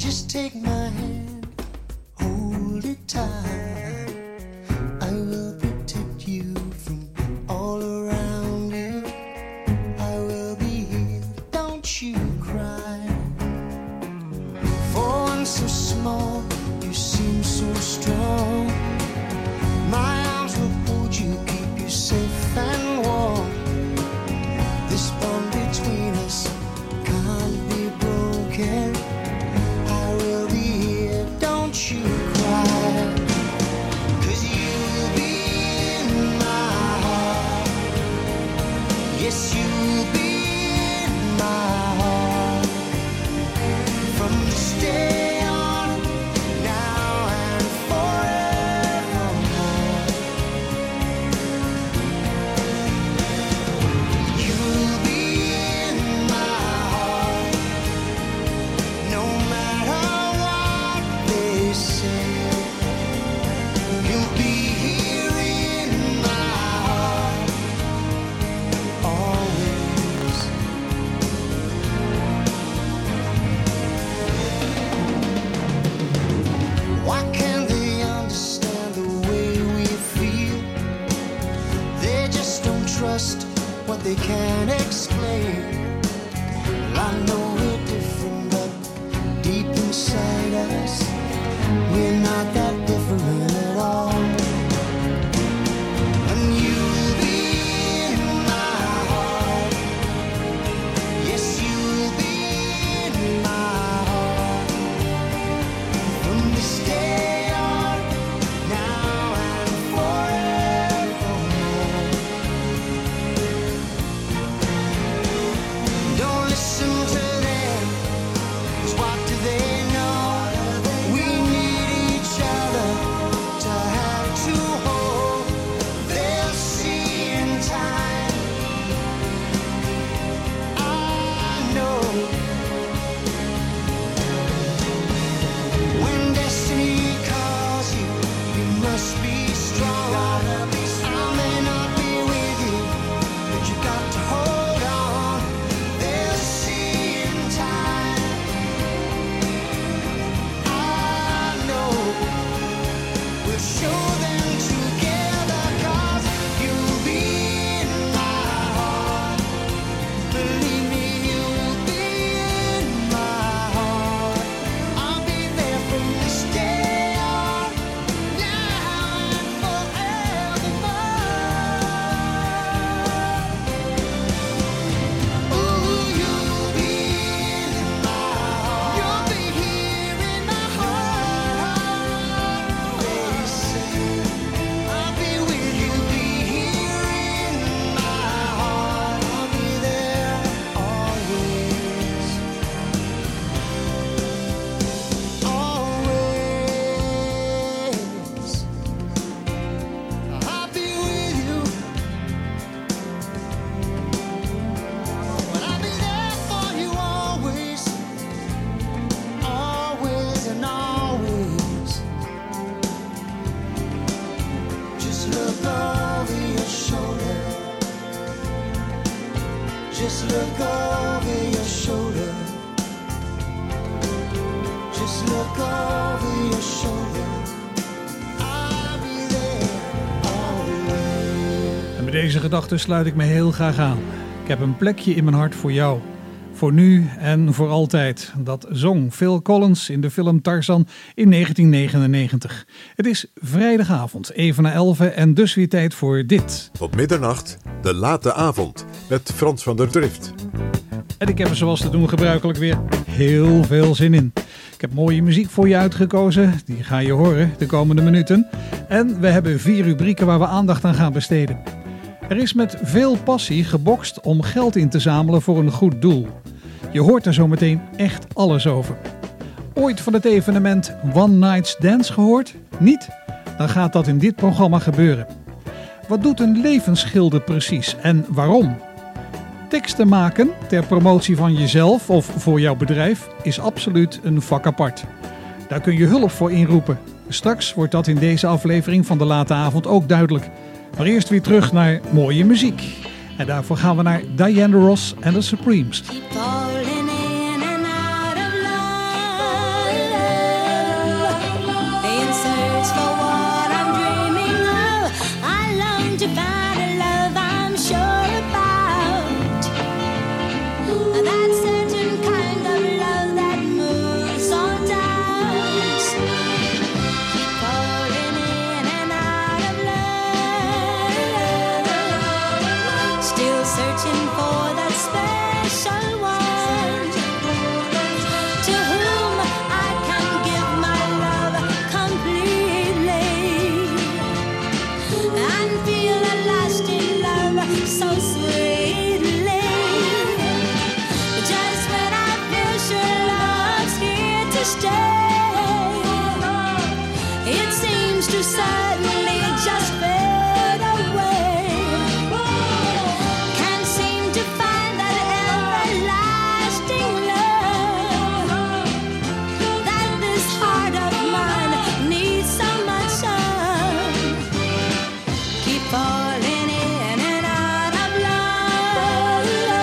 just take my hand, hold it tight. I will protect you from all around you. I will be here, don't you cry. For one so small, you seem so strong. My arms will hold you, keep you safe and warm. This bond between us can't be broken. I will be here, don't you cry. 'Cause you'll be in my heart. Yes, you'll be in my heart. From this day on, now and forevermore. You'll be in my heart. No matter what they say, you'll be here in my heart always. Why can't they understand the way we feel? They just don't trust what they can't explain. I know we're different, but deep inside us, we're not that different at all. And you'll be in my heart. Yes, you'll be in my heart. From this day on, now and forevermore. Don't listen to them, 'cause what do they know? We need each other to have to hold. They'll see in time. I know. When destiny calls you, you must be strong. I may not be with you, but you got to hold on. They'll see in time. I know. We'll show them together, 'cause you'll be in my heart. Believe me, you'll be in my heart. I'll be there from this day on, now and forevermore. Ooh, you'll be in my heart. You'll be here in my heart. They say I'll be with you, be here in my heart. I'll be there always, always. I'll be with you, but I'll be there for you always, always and always. Just look over your shoulder. Just look over your shoulder. Just look over your shoulder. I'll be there always. En met deze gedachten sluit ik me heel graag aan. Ik heb een plekje in mijn hart voor jou. Voor nu en voor altijd. Dat zong Phil Collins in de film Tarzan in 1999. Het is vrijdagavond, even na 11 en dus weer tijd voor dit. Tot middernacht, de late avond, met Frans van der Drift. En ik heb er zoals te doen gebruikelijk weer heel veel zin in. Ik heb mooie muziek voor je uitgekozen, die ga je horen de komende minuten. En we hebben 4 rubrieken waar we aandacht aan gaan besteden. Er is met veel passie gebokst om geld in te zamelen voor een goed doel. Je hoort er zo meteen echt alles over. Ooit van het evenement One Night's Dance gehoord? Niet? Dan gaat dat in dit programma gebeuren. Wat doet een levensschilder precies en waarom? Teksten maken ter promotie van jezelf of voor jouw bedrijf is absoluut een vak apart. Daar kun je hulp voor inroepen. Straks wordt dat in deze aflevering van de late avond ook duidelijk. Maar eerst weer terug naar mooie muziek. En daarvoor gaan we naar Diana Ross en de Supremes. Falling in and out of love. stay. It seems to suddenly just fade away. Can't seem to find that everlasting love that this heart of mine needs so much of. Keep falling in and out of love.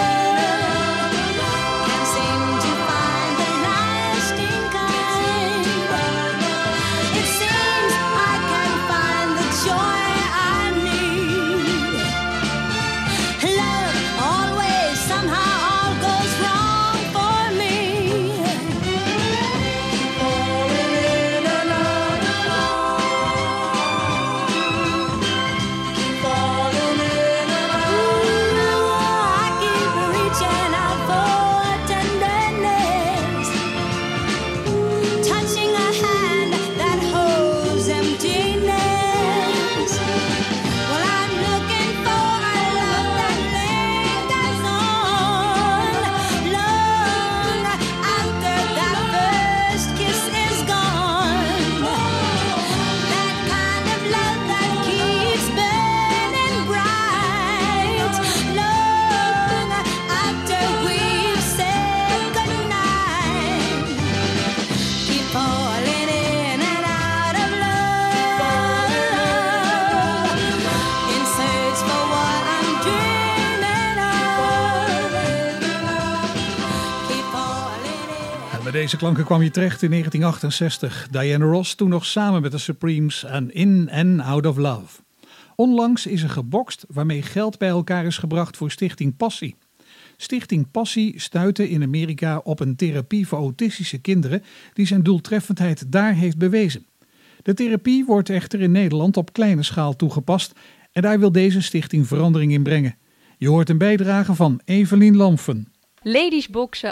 Can't seem to find the lasting kind. It seems I can't find the joy I need. Love always somehow all goes wrong for me. Falling in and out of love. Falling in and out. I keep reaching out for tenderness, touching a hand that holds emptiness. Well, I'm looking for a love that lingers on long after that first kiss is gone. That kind of love that keeps burning bright long after we've said goodnight. Keep falling in and out of love in search for what I'm dreaming of. Keep falling in. En met deze klanken kwam je terecht in 1968. Diana Ross, toen nog samen met de Supremes en In and Out of Love. Onlangs is er gebokst waarmee geld bij elkaar is gebracht voor Stichting Passie. Stichting Passie stuitte in Amerika op een therapie voor autistische kinderen die zijn doeltreffendheid daar heeft bewezen. De therapie wordt echter in Nederland op kleine schaal toegepast en daar wil deze stichting verandering in brengen. Je hoort een bijdrage van Evelien Lamfen. Ladies boksen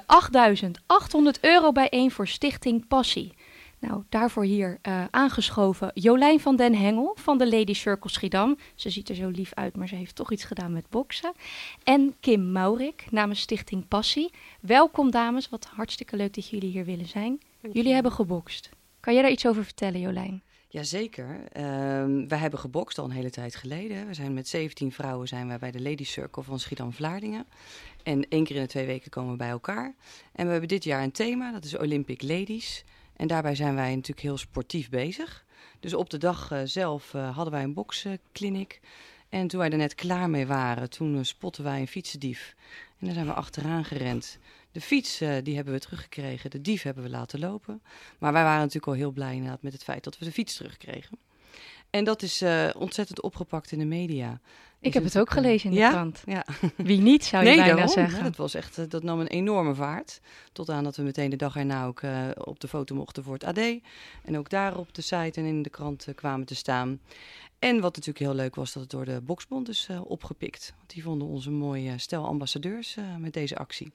€8.800 bijeen voor Stichting Passie. Nou, daarvoor hier aangeschoven Jolijn van den Hengel van de Ladies Circle Schiedam. Ze ziet er zo lief uit, maar ze heeft toch iets gedaan met boksen. En Kim Maurik namens Stichting Passie. Welkom dames, wat hartstikke leuk dat jullie hier willen zijn. Jullie hebben gebokst. Kan jij daar iets over vertellen, Jolijn? Jazeker. Wij hebben gebokst al een hele tijd geleden. We zijn met 17 vrouwen zijn wij bij de Ladies Circle van Schiedam-Vlaardingen. En 1 keer in de 2 weken komen we bij elkaar. En we hebben dit jaar een thema, dat is Olympic Ladies. En daarbij zijn wij natuurlijk heel sportief bezig. Dus op de dag zelf hadden wij een boksclinic. En toen wij er net klaar mee waren, toen spotten wij een fietsendief. En daar zijn we achteraan gerend. De fiets die hebben we teruggekregen, de dief hebben we laten lopen. Maar wij waren natuurlijk al heel blij inderdaad met het feit dat we de fiets terugkregen. En dat is ontzettend opgepakt in de media. Ik heb het ook gelezen in de krant. Ja. Wie niet, zou je bijna zeggen. Dat was echt, dat nam een enorme vaart. Tot aan dat we meteen de dag erna ook op de foto mochten voor het AD. En ook daar op de site en in de krant kwamen te staan. En wat natuurlijk heel leuk was, dat het door de Boksbond is opgepikt. Want die vonden ons een mooi stel ambassadeurs met deze actie.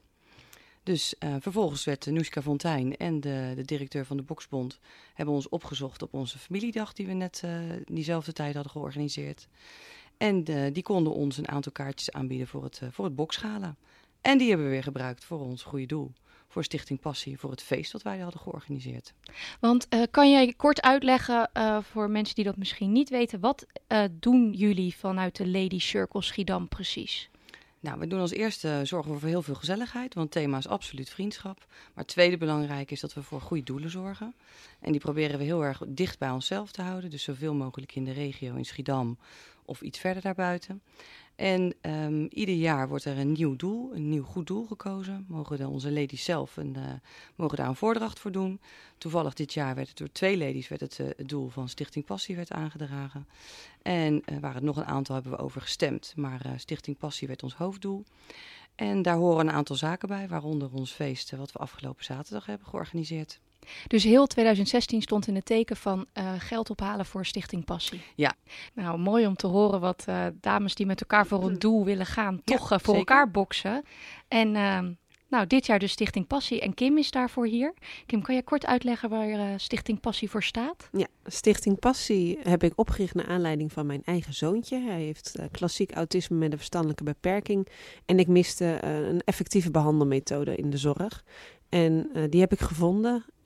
Dus vervolgens werd Noeska Fontijn en de directeur van de Boksbond hebben ons opgezocht op onze familiedag die we net diezelfde tijd hadden georganiseerd. En die konden ons een aantal kaartjes aanbieden voor het boksgala. En die hebben we weer gebruikt voor ons goede doel. Voor Stichting Passie, voor het feest dat wij hadden georganiseerd. Want kan jij kort uitleggen voor mensen die dat misschien niet weten, wat doen jullie vanuit de Ladies Circle Schiedam precies? Nou, we doen als eerste zorgen we voor heel veel gezelligheid, want het thema is absoluut vriendschap. Maar het tweede belangrijk is dat we voor goede doelen zorgen. En die proberen we heel erg dicht bij onszelf te houden. Dus zoveel mogelijk in de regio, in Schiedam of iets verder daarbuiten. En ieder jaar wordt er een nieuw doel, een nieuw goed doel gekozen. Mogen onze ladies zelf mogen daar een voordracht voor doen. Toevallig dit jaar werd het door 2 ladies het doel van Stichting Passie werd aangedragen. En waar het nog een aantal hebben we over gestemd. Maar Stichting Passie werd ons hoofddoel. En daar horen een aantal zaken bij, waaronder ons feest wat we afgelopen zaterdag hebben georganiseerd. Dus heel 2016 stond in het teken van geld ophalen voor Stichting Passie. Ja. Nou, mooi om te horen wat dames die met elkaar voor een doel willen gaan, toch voor zeker. elkaar boksen. En nou, dit jaar dus Stichting Passie en Kim is daarvoor hier. Kim, kan jij kort uitleggen waar Stichting Passie voor staat? Ja, Stichting Passie heb ik opgericht naar aanleiding van mijn eigen zoontje. Hij heeft klassiek autisme met een verstandelijke beperking. En ik miste een effectieve behandelmethode in de zorg. En die heb ik gevonden.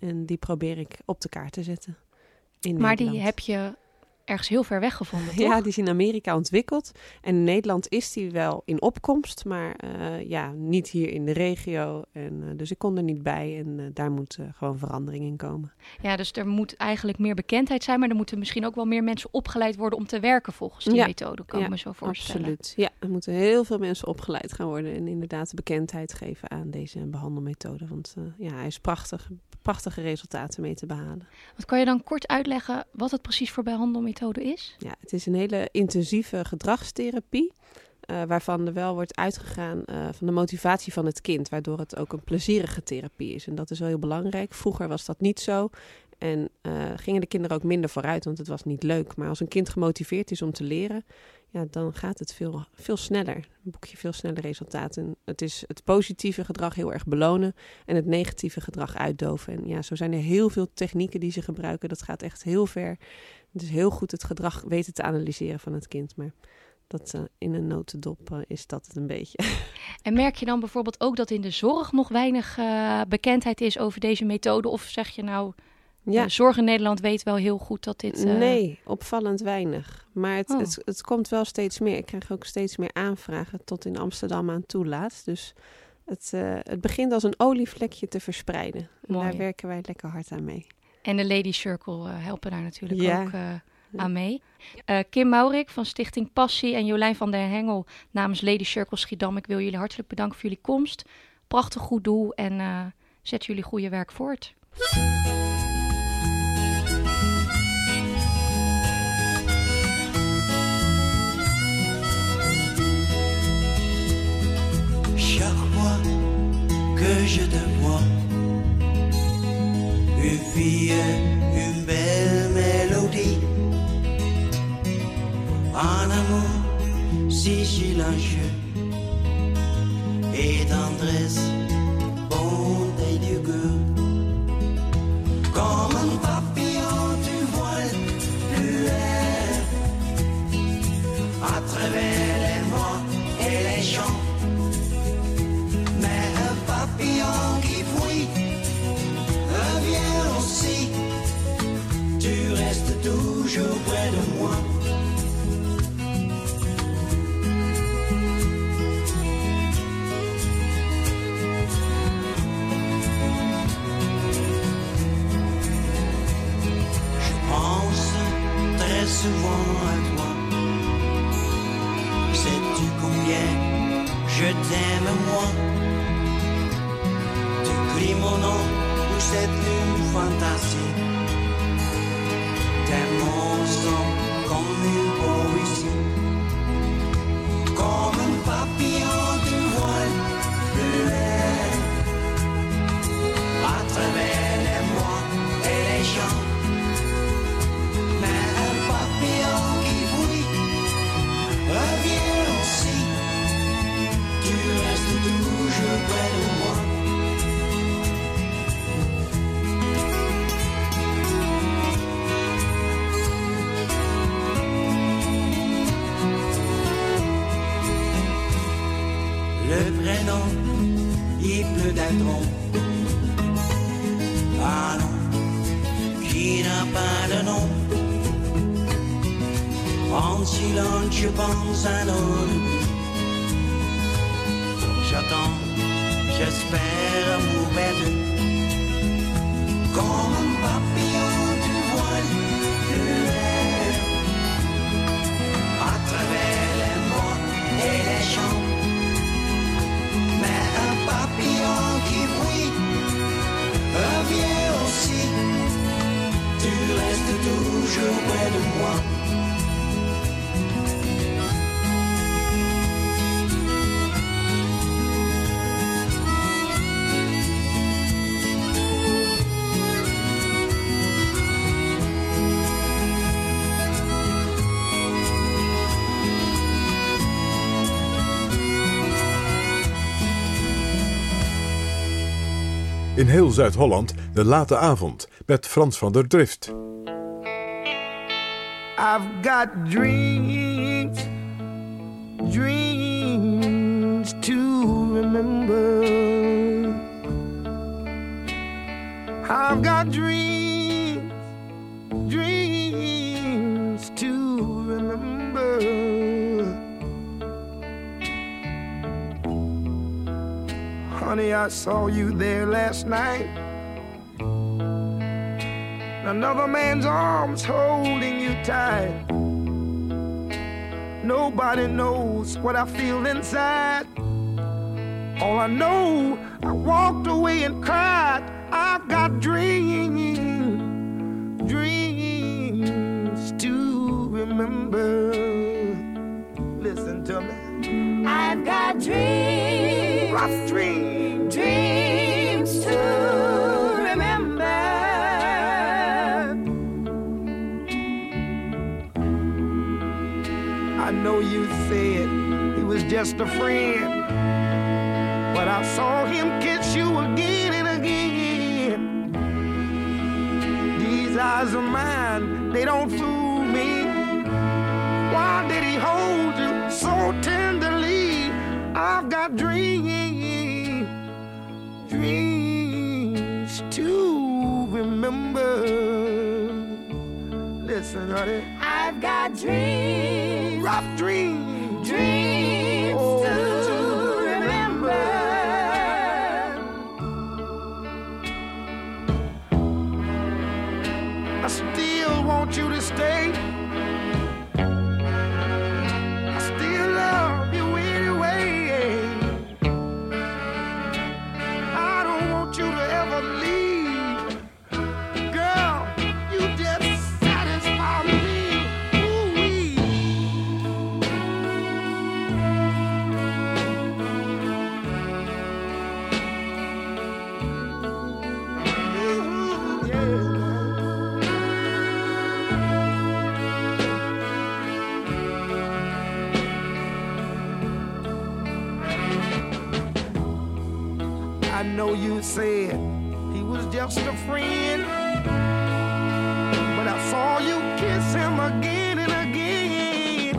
En die probeer ik op de kaart te zetten in Maar Nederland. die heb je ergens heel ver weg gevonden, toch? Ja, die is in Amerika ontwikkeld. En in Nederland is die wel in opkomst, maar niet hier in de regio. En, dus ik kon er niet bij en daar moet gewoon verandering in komen. Ja, dus er moet eigenlijk meer bekendheid zijn, maar er moeten misschien ook wel meer mensen opgeleid worden om te werken volgens die methode, kan ik me zo voorstellen. Absoluut. Ja, er moeten heel veel mensen opgeleid gaan worden en inderdaad bekendheid geven aan deze behandelmethode. Want hij is prachtige resultaten mee te behalen. Wat kan je dan kort uitleggen wat het precies voor behandelmethode is? Ja, het is een hele intensieve gedragstherapie. Waarvan er wel wordt uitgegaan van de motivatie van het kind. Waardoor het ook een plezierige therapie is. En dat is wel heel belangrijk. Vroeger was dat niet zo. En gingen de kinderen ook minder vooruit, want het was niet leuk. Maar als een kind gemotiveerd is om te leren, dan gaat het veel sneller. Dan boek je veel sneller resultaten. Het is het positieve gedrag heel erg belonen en het negatieve gedrag uitdoven. En ja, zo zijn er heel veel technieken die ze gebruiken. Dat gaat echt heel ver. Het is heel goed het gedrag weten te analyseren van het kind. Maar dat in een notendop is dat het een beetje. En merk je dan bijvoorbeeld ook dat in de zorg nog weinig bekendheid is over deze methode? Of zeg je nou, de zorg in Nederland weet wel heel goed dat dit... Nee, opvallend weinig. Maar het komt wel steeds meer. Ik krijg ook steeds meer aanvragen tot in Amsterdam aan toelaat. Dus het begint als een olievlekje te verspreiden. En daar werken wij lekker hard aan mee. En de Lady Circle helpen daar natuurlijk ook aan mee. Kim Maurik van Stichting Passie en Jolijn van der Hengel namens Lady Circle Schiedam. Ik wil jullie hartelijk bedanken voor jullie komst. Prachtig goed doel en zet jullie goede werk voort. Chaque fois que je te vois, une fille, une belle mélodie, un amour si silencieux et tendresse, bonté du cœur. Comme un papillon tu voles plus l'air à travers les mois et les champs. Mais un papillon qui fuit revient aussi. Tu restes toujours près de moi. Je pense très souvent à toi. Sais-tu combien je t'aime moi? Tu cries mon nom pour cette lune fantastique. Tes mots sont comme une poésie. Comme un papillon tu voles plus l'air à travers les mois et les champs. Mais un papillon qui fuit revient aussi. Tu restes toujours près de moi. Le prénom, il pleut d'un tronc. Ah non, qui n'a pas de nom. En silence, je pense à nos débuts. J'attends, j'espère amour perdu. Comme un papillon tu voles l'air à travers les mois et les champs. Mais un papillon qui fuit revient aussi. Tu restes toujours près de moi. In heel Zuid-Holland de late avond met Frans van der Drift. I've got dreams, dreams to remember. I've got dreams, dreams to remember. Honey, I saw you there last night. Another man's arms holding you tight. Nobody knows what I feel inside. All I know, I walked away and cried. I've got dreams, dreams to remember. Listen to me. I've got dreams, Rough dreams, dreams to remember. I know you said he was just a friend, but I saw him kiss you again and again. These eyes of mine, they don't fool me. Why did he hold you so tenderly? I've got dreams, dreams to remember. Listen, honey. I've got dreams, Rough dreams, dreams oh, to remember. I still want you to stay. I still love you anyway. I don't want you to ever leave. Girl, you just satisfy me. Ooh-wee. Ooh, yeah. I know you said he was just a friend, but I saw you kiss him again and again.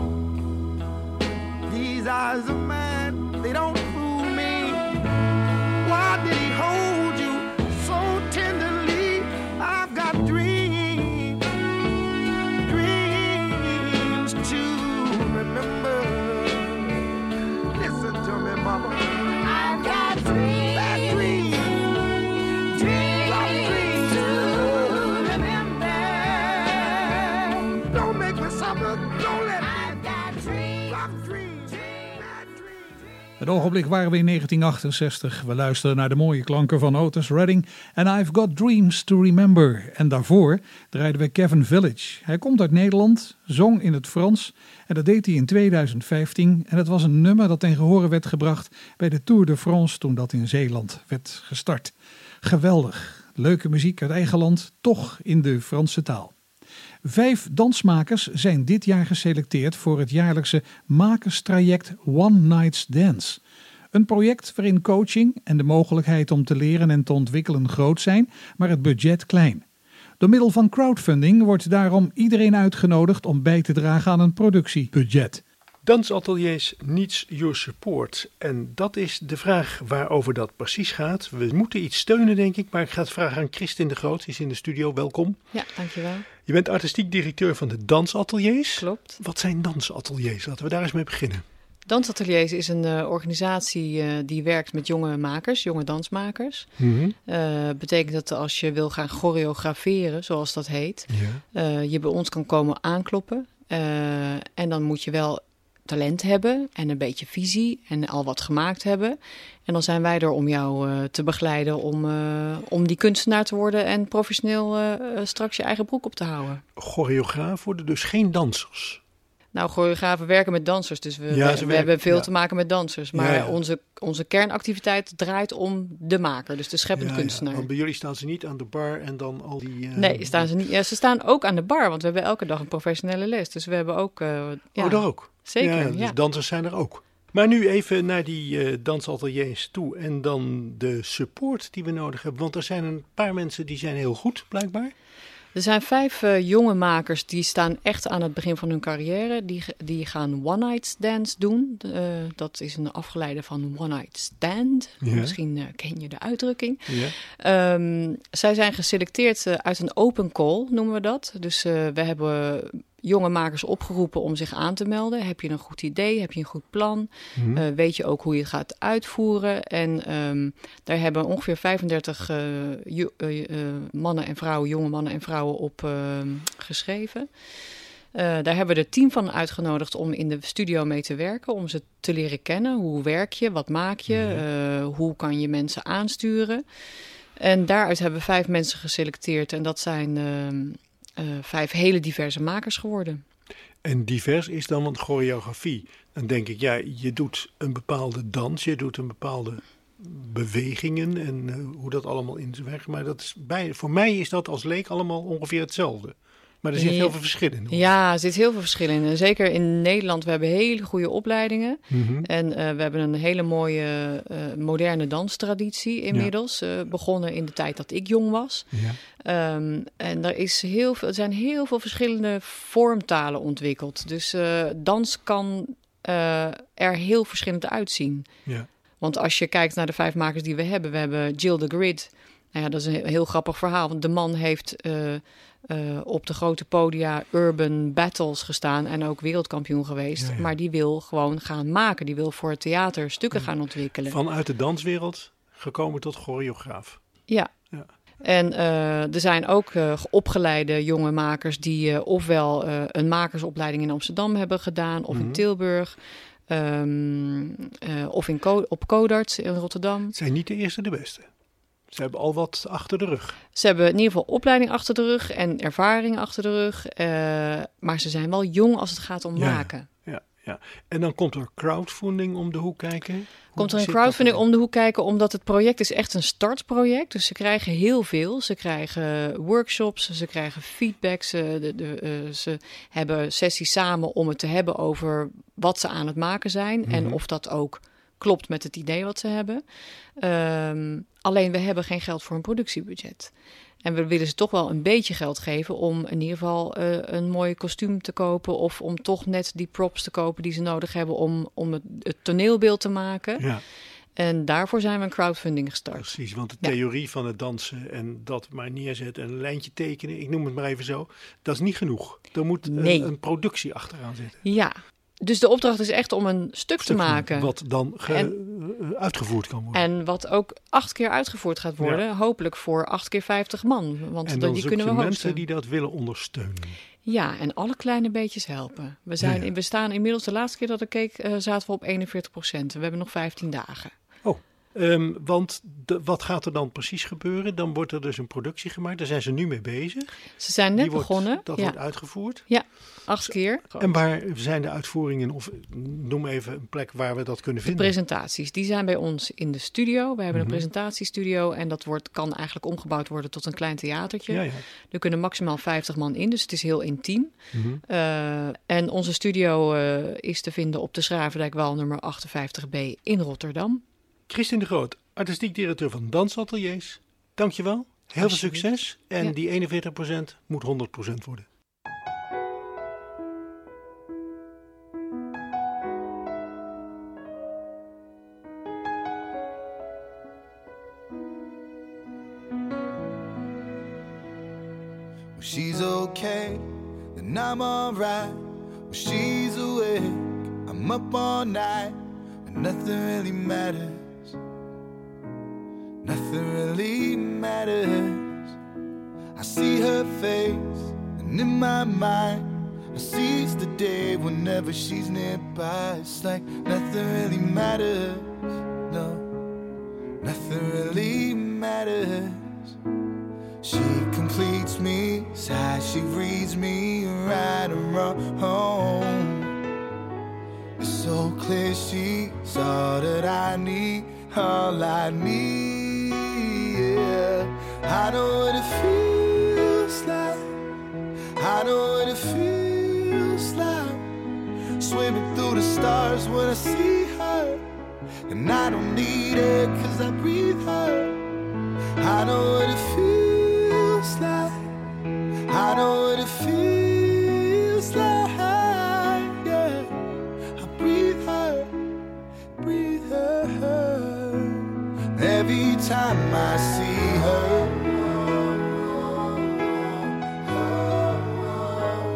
These eyes of mine, they don't fool me. Why did he hold you so tenderly? I've got dreams, dreams to remember. Listen to me, mama. I've got dreams, Bad dreams. dreams to remember. Don't make me suffer. Don't let me. I've got dreams, Rough dreams. Bad dreams. Het ogenblik waren we in 1968. We luisteren naar de mooie klanken van Otis Redding en I've Got Dreams to Remember. En daarvoor draaiden we Kevin Village. Hij komt uit Nederland, zong in het Frans en dat deed hij in 2015. En het was een nummer dat ten gehore werd gebracht bij de Tour de France toen dat in Zeeland werd gestart. Geweldig. Leuke muziek uit eigen land, toch in de Franse taal. 5 dansmakers zijn dit jaar geselecteerd voor het jaarlijkse makerstraject One Night's Dance. Een project waarin coaching en de mogelijkheid om te leren en te ontwikkelen groot zijn, maar het budget klein. Door middel van crowdfunding wordt daarom iedereen uitgenodigd om bij te dragen aan een productiebudget. Dansateliers needs your support. En dat is de vraag waarover dat precies gaat. We moeten iets steunen, denk ik, maar ik ga het vragen aan Christin de Groot. Die is in de studio, welkom. Ja, dankjewel. Je bent artistiek directeur van de dansateliers. Klopt. Wat zijn dansateliers? Laten we daar eens mee beginnen. Dansateliers is een organisatie die werkt met jonge makers, jonge dansmakers. Betekent dat als je wil gaan choreograferen, zoals dat heet, je bij ons kan komen aankloppen. En dan moet je wel talent hebben en een beetje visie en al wat gemaakt hebben. En dan zijn wij er om jou te begeleiden om die kunstenaar te worden en professioneel straks je eigen broek op te houden. Choreograaf worden dus geen dansers. Nou, choreografen werken met dansers, dus we hebben veel te maken met dansers. Maar onze kernactiviteit draait om de maker, dus de scheppend kunstenaar. Want bij jullie staan ze niet aan de bar en dan al die... Nee, staan ze niet. Ja, ze staan ook aan de bar, want we hebben elke dag een professionele les. Dus we hebben ook... Oh, daar ook? Zeker, dus dansers zijn er ook. Maar nu even naar die dansateliers toe en dan de support die we nodig hebben. Want er zijn een paar mensen die zijn heel goed, blijkbaar. Er zijn 5 jonge makers die staan echt aan het begin van hun carrière. Die gaan One Night Stands doen. Dat is een afgeleide van One Night Stand. Ja. Misschien ken je de uitdrukking. Ja. Zij zijn geselecteerd uit een open call, noemen we dat. Dus we hebben jonge makers opgeroepen om zich aan te melden. Heb je een goed idee? Heb je een goed plan? Weet je ook hoe je het gaat uitvoeren? En daar hebben ongeveer 35 mannen en vrouwen, jonge mannen en vrouwen op geschreven. Daar hebben we er 10 van uitgenodigd om in de studio mee te werken. Om ze te leren kennen. Hoe werk je? Wat maak je? Hoe kan je mensen aansturen? En daaruit hebben we 5 mensen geselecteerd. En dat zijn 5 hele diverse makers geworden. En divers is dan, want choreografie. Dan denk ik, ja, je doet een bepaalde dans, je doet een bepaalde bewegingen en hoe dat allemaal in zijn werk. Maar dat is voor mij is dat als leek allemaal ongeveer hetzelfde. Maar er zit heel veel verschil in. Ja, er zit heel veel verschil in. En zeker in Nederland, we hebben hele goede opleidingen. En we hebben een hele mooie moderne danstraditie inmiddels. Begonnen in de tijd dat ik jong was. Ja. En er zijn heel veel verschillende vormtalen ontwikkeld. Dus dans kan er heel verschillend uitzien. Ja. Want als je kijkt naar de 5 makers die we hebben Jill the Grid. Nou ja, dat is een heel grappig verhaal. Want de man heeft op de grote podia Urban Battles gestaan en ook wereldkampioen geweest. Ja. Maar die wil gewoon gaan maken. Die wil voor het theater stukken gaan ontwikkelen. Vanuit de danswereld gekomen tot choreograaf. Ja. En er zijn ook opgeleide jonge makers die ofwel een makersopleiding in Amsterdam hebben gedaan of in Tilburg. Of op Codarts in Rotterdam. Het zijn niet de eerste de beste. Ze hebben al wat achter de rug. Ze hebben in ieder geval opleiding achter de rug en ervaring achter de rug. Maar ze zijn wel jong als het gaat om maken. Ja. En dan komt er crowdfunding om de hoek kijken. Komt er een crowdfunding om de hoek kijken, omdat het project is echt een startproject. Dus ze krijgen heel veel. Ze krijgen workshops, ze krijgen feedback. Ze hebben sessies samen om het te hebben over wat ze aan het maken zijn. En of dat ook klopt met het idee wat ze hebben. Alleen we hebben geen geld voor een productiebudget. En we willen ze toch wel een beetje geld geven om in ieder geval een mooi kostuum te kopen. Of om toch net die props te kopen die ze nodig hebben om het toneelbeeld te maken. Ja. En daarvoor zijn we een crowdfunding gestart. Precies, want de theorie van het dansen en dat maar neerzetten en een lijntje tekenen, ik noem het maar even zo, dat is niet genoeg. Er moet een productie achteraan zitten. Ja. Dus de opdracht is echt om een stuk te maken. Wat dan uitgevoerd kan worden. En wat ook 8 keer uitgevoerd gaat worden. Ja. Hopelijk voor 8 keer 50 man. Want en dan die kunnen we hosten. Mensen die dat willen ondersteunen. Ja, en alle kleine beetjes helpen. We staan inmiddels, de laatste keer dat ik keek, zaten we op 41%. We hebben nog 15 dagen. Oh, want wat gaat er dan precies gebeuren? Dan wordt er dus een productie gemaakt. Daar zijn ze nu mee bezig. Ze zijn net begonnen. Dat wordt uitgevoerd. Ja, 8 keer. En waar zijn de uitvoeringen? Of noem even een plek waar we dat kunnen vinden. De presentaties, die zijn bij ons in de studio. We hebben een presentatiestudio en dat kan eigenlijk omgebouwd worden tot een klein theatertje. Ja. Er kunnen maximaal 50 man in, dus het is heel intiem. En onze studio is te vinden op de Schravendijkwal nummer 58B in Rotterdam. Christine de Groot, artistiek directeur van Dansateliers. Dankjewel. Heel veel succes. En die 41% moet 100% worden. When she's okay, then I'm alright. When she's awake, I'm up all night. And nothing really matters. Nothing really matters. I see her face, and in my mind I seize the day whenever she's nearby. It's like nothing really matters. No, nothing really matters. She completes me, sighs, she reads me right and wrong. It's so clear she's all that I need, all I need. Yeah. I know what it feels like. I know what it feels like. Swimming through the stars when I see her. And I don't need her 'cause I breathe her. I know what it feels like.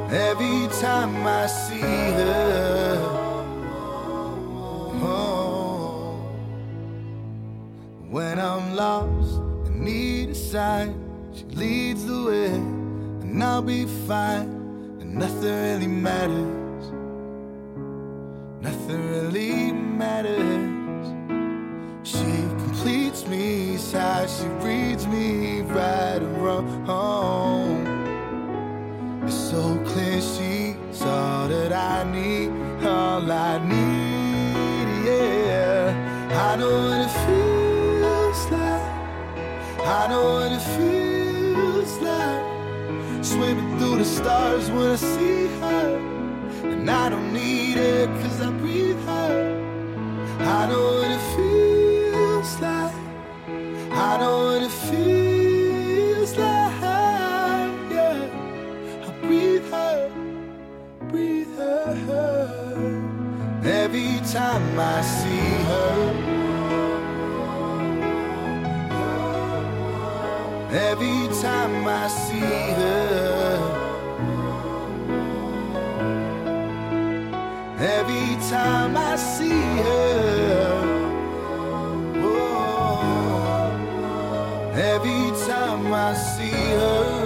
Every time I see her, oh, when I'm lost and need a sign, she leads the way, and I'll be fine, and nothing really matters. Nothing really matters. She completes me, how she reads me right and wrong. It's so clear she's all that I need, all I need, yeah. I know what it feels like, I know what it feels like, swimming through the stars when I see her, and I don't need it 'cause I breathe her. I know what it feels like, I know what it feels like, yeah. I breathe her, breathe her. Every time I see her, every time I see her, every time I see her, oh, every time I see her,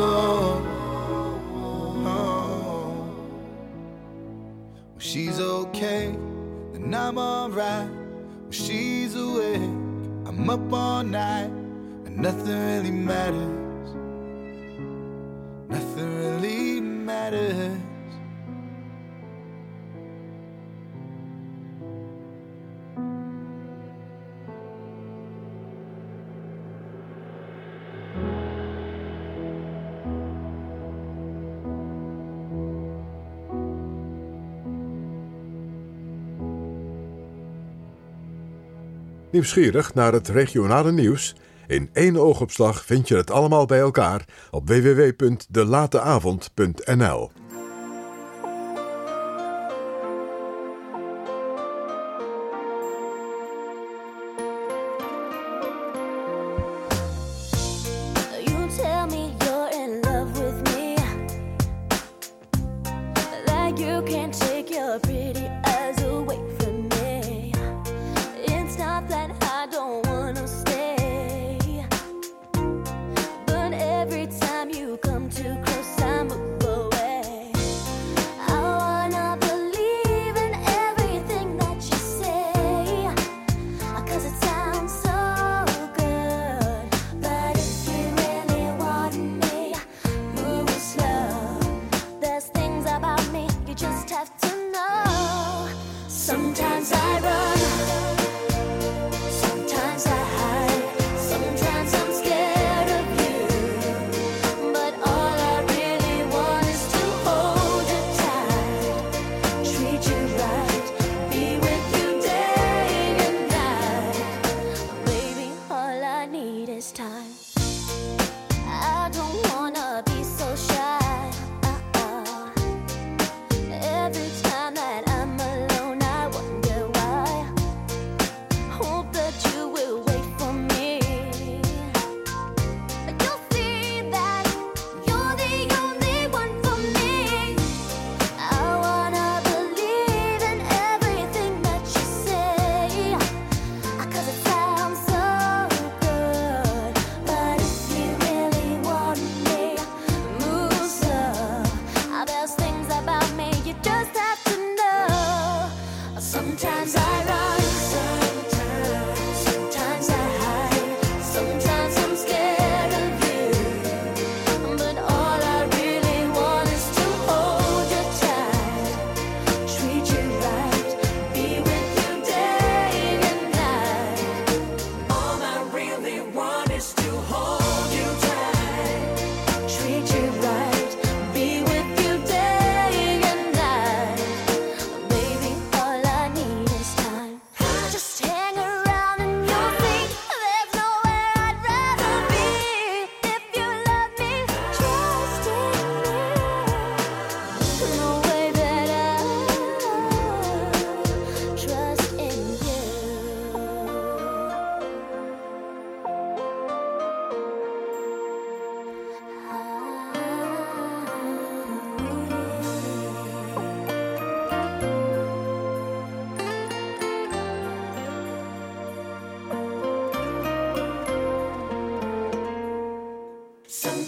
oh, when she's okay, then I'm alright. When she's awake, I'm up all night, and nothing really matters. Nothing really matters. Nieuwsgierig naar het regionale nieuws? In één oogopslag vind je het allemaal bij elkaar op www.delateavond.nl. You tell me you're in love with me, like you can't take your pretty eyes away from me. It's not that I don't wanna stay, but every time you come too close I move away.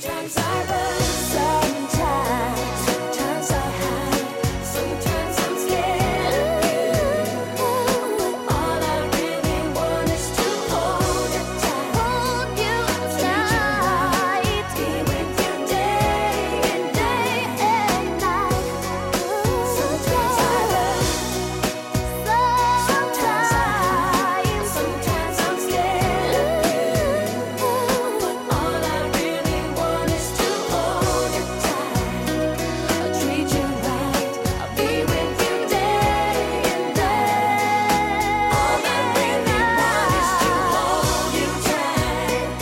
Sometimes I run, sometimes I hide, sometimes I'm scared of you. All I really want is to hold you tight, be with you day and night. Sometimes I run, sometimes I hide, sometimes I'm scared of you. All I really want is to hold you tight. I'll treat you right. I'll be with you day and night. All I really want is to hold you tight.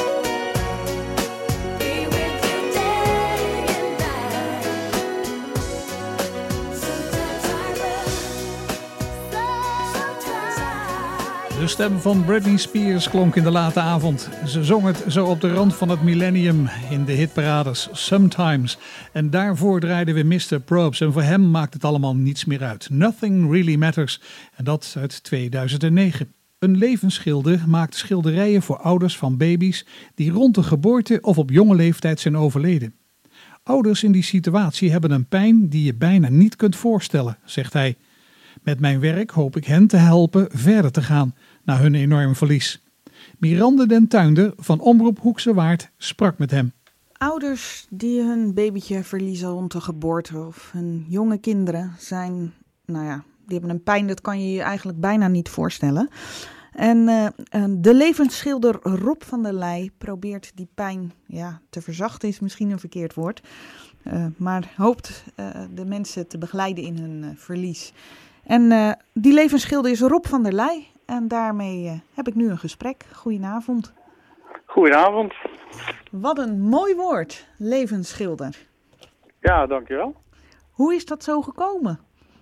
Be with you day and night. Sometimes I run, sometimes I hide. De stem van Britney Spears klonk in de late avond. Ze zong het zo op de rand van het millennium in de hitparades Sometimes. En daarvoor draaiden we Mr. Probst. En voor hem maakt het allemaal niets meer uit. Nothing Really Matters. En dat uit 2009. Een levensschilder maakt schilderijen voor ouders van baby's die rond de geboorte of op jonge leeftijd zijn overleden. Ouders in die situatie hebben een pijn die je bijna niet kunt voorstellen, zegt hij. Met mijn werk hoop ik hen te helpen verder te gaan na hun enorm verlies. Mirande den Tuinder van Omroep Hoekse Waard sprak met hem. Ouders die hun babytje verliezen rond de geboorte of hun jonge kinderen zijn, die hebben een pijn, dat kan je je eigenlijk bijna niet voorstellen. En de levensschilder Rob van der Leij probeert die pijn te verzachten, is misschien een verkeerd woord. Maar hoopt de mensen te begeleiden in hun verlies. En die levensschilder is Rob van der Leij. En daarmee heb ik nu een gesprek. Goedenavond. Goedenavond. Wat een mooi woord, levensschilder. Ja, dankjewel. Hoe is dat zo gekomen?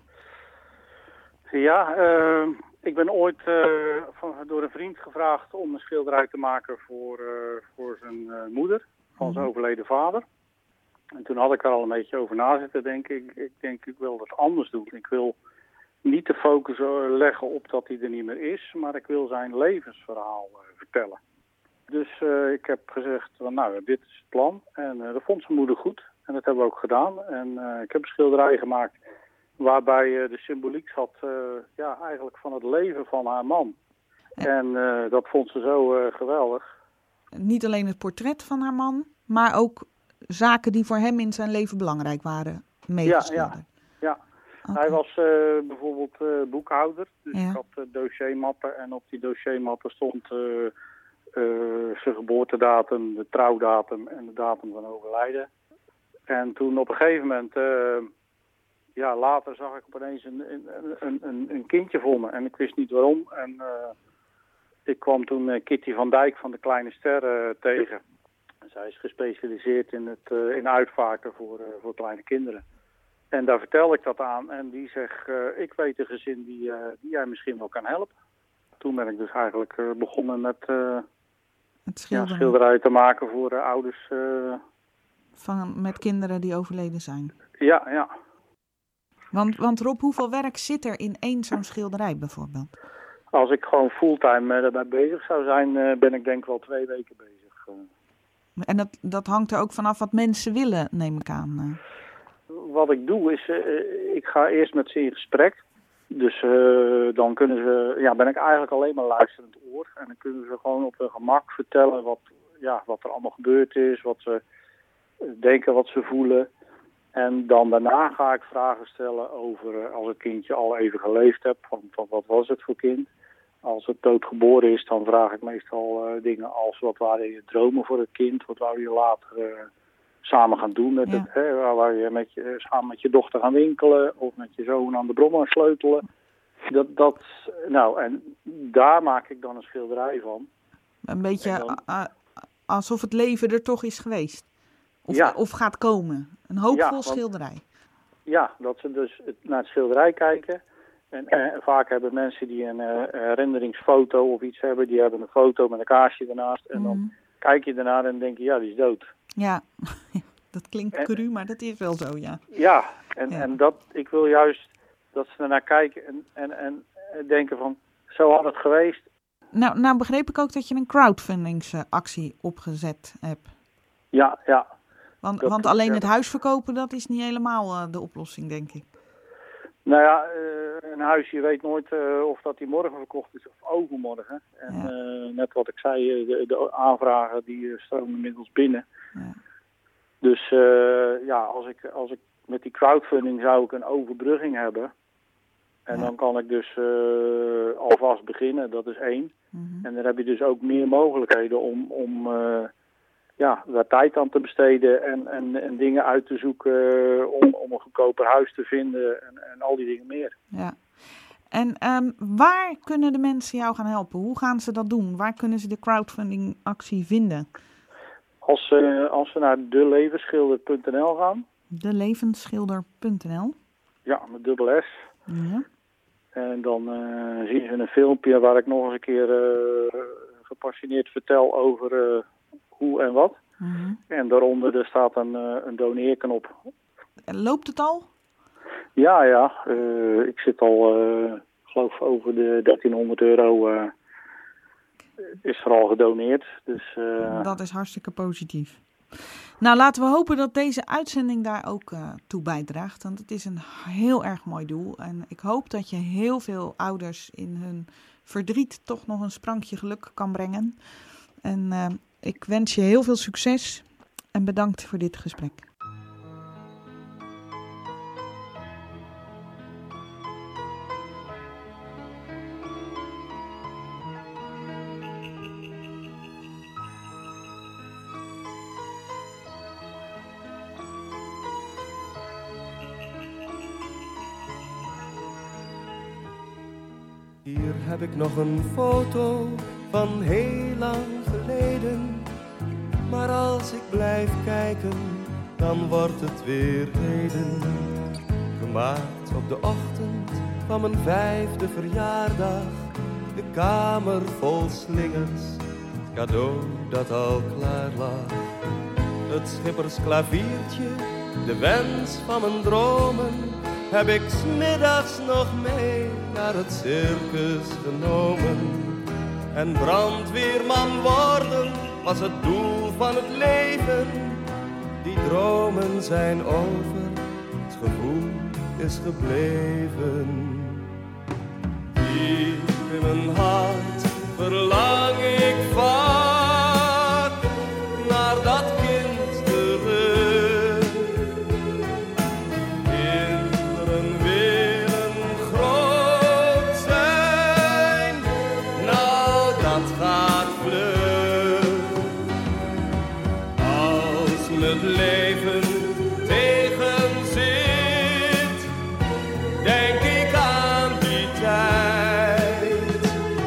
Ja, ik ben ooit door een vriend gevraagd om een schilderij te maken voor zijn moeder, van zijn overleden vader. En toen had ik daar al een beetje over na zitten denken. Ik denk, ik wil dat anders doen. Ik wil niet de focus leggen op dat hij er niet meer is, maar ik wil zijn levensverhaal vertellen. Dus ik heb gezegd, dit is het plan. En dat vond zijn moeder goed. En dat hebben we ook gedaan. En ik heb een schilderij gemaakt waarbij de symboliek zat eigenlijk van het leven van haar man. En dat vond ze zo geweldig. Niet alleen het portret van haar man, maar ook zaken die voor hem in zijn leven belangrijk waren meegeschilderd. Ja. Okay. Hij was bijvoorbeeld boekhouder. Dus ik had dossiermappen en op die dossiermappen stond zijn geboortedatum, de trouwdatum en de datum van overlijden. En toen op een gegeven moment, later zag ik opeens een kindje voor me en ik wist niet waarom. En ik kwam toen Kitty van Dijk van de Kleine Ster tegen. Zij is gespecialiseerd in uitvaarten voor kleine kinderen. En daar vertelde ik dat aan en die zegt, ik weet een gezin die jij misschien wel kan helpen. Toen ben ik dus eigenlijk begonnen met schilderijen te maken voor ouders. Met kinderen die overleden zijn. Ja. Want Rob, hoeveel werk zit er in één zo'n schilderij bijvoorbeeld? Als ik gewoon fulltime daarbij bezig zou zijn, ben ik denk ik wel 2 weken bezig. En dat hangt er ook vanaf wat mensen willen, neem ik aan. Wat ik doe is, ik ga eerst met ze in gesprek. Dus dan kunnen ze, ben ik eigenlijk alleen maar luisterend oor. En dan kunnen ze gewoon op hun gemak vertellen wat er allemaal gebeurd is, wat ze denken, wat ze voelen. En dan daarna ga ik vragen stellen over, als het kindje al even geleefd heeft, van wat was het voor kind. Als het doodgeboren is, dan vraag ik meestal dingen als, wat waren je dromen voor het kind? Wat wou je later samen gaan doen? Waar wou je samen met je dochter gaan winkelen? Of met je zoon aan de bron gaan sleutelen? En daar maak ik dan een schilderij van. Een beetje alsof het leven er toch is geweest. Of gaat komen. Een hoopvol schilderij. Ja, dat ze dus naar het schilderij kijken. En vaak hebben mensen die een herinneringsfoto of iets hebben, die hebben een foto met een kaarsje ernaast. En dan kijk je ernaar en denk je, die is dood. Ja, dat klinkt cru, maar dat is wel zo, ja. Ja, en ik wil juist dat ze ernaar kijken en denken van, zo had het geweest. Nou begreep ik ook dat je een crowdfundingsactie opgezet hebt. Ja. Want alleen het huis verkopen, dat is niet helemaal de oplossing, denk ik. Nou ja, een huis, je weet nooit of dat die morgen verkocht is of overmorgen. En net wat ik zei, de aanvragen die stromen inmiddels binnen. Ja. Dus als ik met die crowdfunding zou ik een overbrugging hebben. En dan kan ik dus alvast beginnen, dat is 1. Mm-hmm. En dan heb je dus ook meer mogelijkheden om daar tijd aan te besteden en dingen uit te zoeken om een goedkoper huis te vinden en al die dingen meer. Ja. En waar kunnen de mensen jou gaan helpen? Hoe gaan ze dat doen? Waar kunnen ze de crowdfunding actie vinden? Als ze naar delevensschilder.nl gaan. Delevensschilder.nl? Ja, met dubbel S. Ja. En dan zien ze een filmpje waar ik nog eens een keer gepassioneerd vertel over hoe en wat. Mm-hmm. En daaronder staat een doneerknop. En loopt het al? Ja. Ik zit al, geloof over de €1300 is er al gedoneerd. Dus, dat is hartstikke positief. Nou, laten we hopen dat deze uitzending daar ook toe bijdraagt. Want het is een heel erg mooi doel. En ik hoop dat je heel veel ouders in hun verdriet toch nog een sprankje geluk kan brengen. En ik wens je heel veel succes en bedankt voor dit gesprek. Hier heb ik nog een foto van heel lang geleden. Maar als ik blijf kijken, dan wordt het weer heden. Gemaakt op de ochtend van mijn 5e verjaardag. De kamer vol slingers, het cadeau dat al klaar lag. Het schippersklaviertje, de wens van mijn dromen, heb ik 's middags nog mee naar het circus genomen. En brandweerman worden was het doel van het leven. Die dromen zijn over, het gevoel is gebleven. Diep in mijn hart verlang ik vaak naar dat kind terug. Kinderen willen groot zijn, nou dat gaat vlug. Als me het leven tegenzit, denk ik aan die tijd.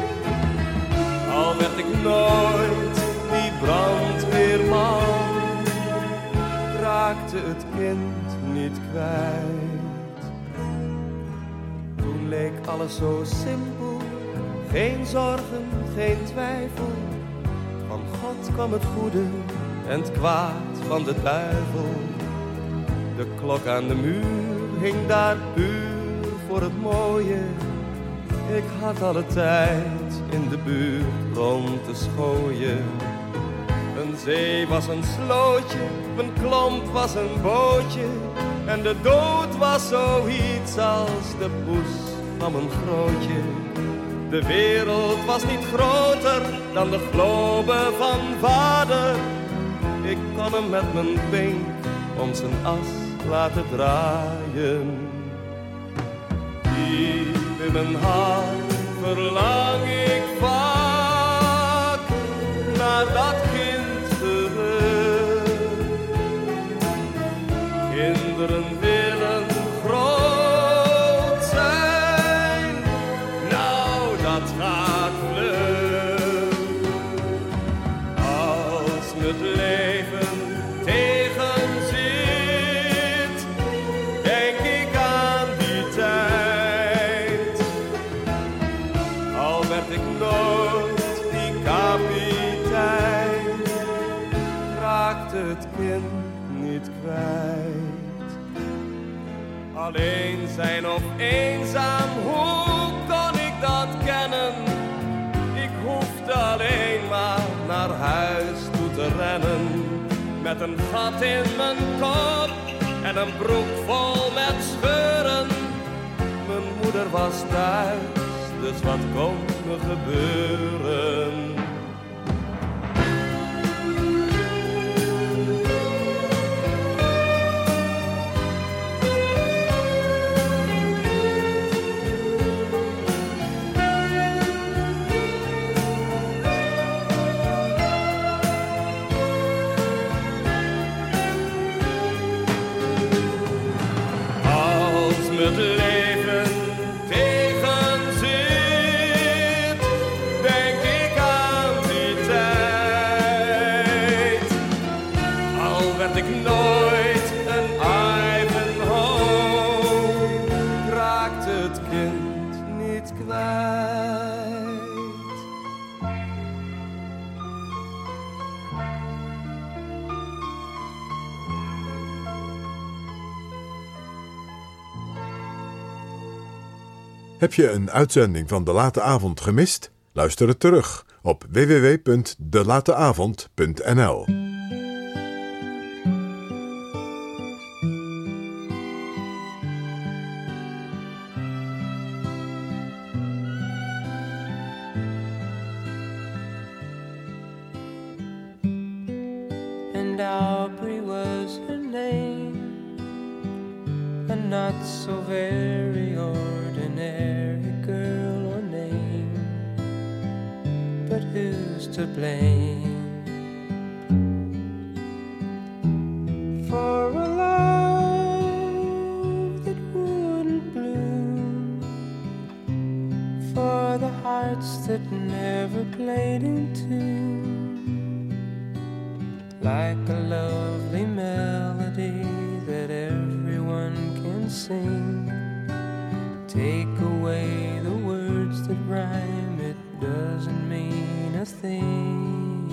Al werd ik nooit die brandweerman, raakte het kind niet kwijt. Toen leek alles zo simpel, geen zorgen, geen twijfel. Van God kwam het goede en het kwaad van de duivel. De klok aan de muur hing daar puur voor het mooie. Ik had alle tijd in de buurt rond te schooien. Een zee was een slootje, een klomp was een bootje. En de dood was zoiets als de poes van mijn grootje. De wereld was niet groter dan de globe van vader. Ik kon hem met mijn pink om zijn as laten draaien. Diep in mijn hart verlang ik vaak naar dat kind terug. Kinderen willen groot zijn, nou dat gaat vlug. Als me het leven tegenzit, denk ik aan die tijd. Al werd ik nooit die kapitein, raakte het kind niet kwijt. Alleen zijn of eenzaam, hoe kon ik dat kennen? Ik hoefde alleen maar naar huis toe te rennen. Met met een gat in mijn kop en een broek vol met scheuren. Mijn moeder was thuis, dus wat kon me gebeuren? Het leven tegenzit, denk ik aan die tijd. Al werd ik nooit een Ivanhoe, raakte het kind niet kwijt. Heb je een uitzending van De Late Avond gemist? Luister het terug op www.delateavond.nl. And Aubrey was her name, a not so very ordinary girl or name, but who's to blame for a love that wouldn't bloom, for the hearts that never played in tune, like a lovely melody that everyone can sing. Take away the words that rhyme, it doesn't mean a thing.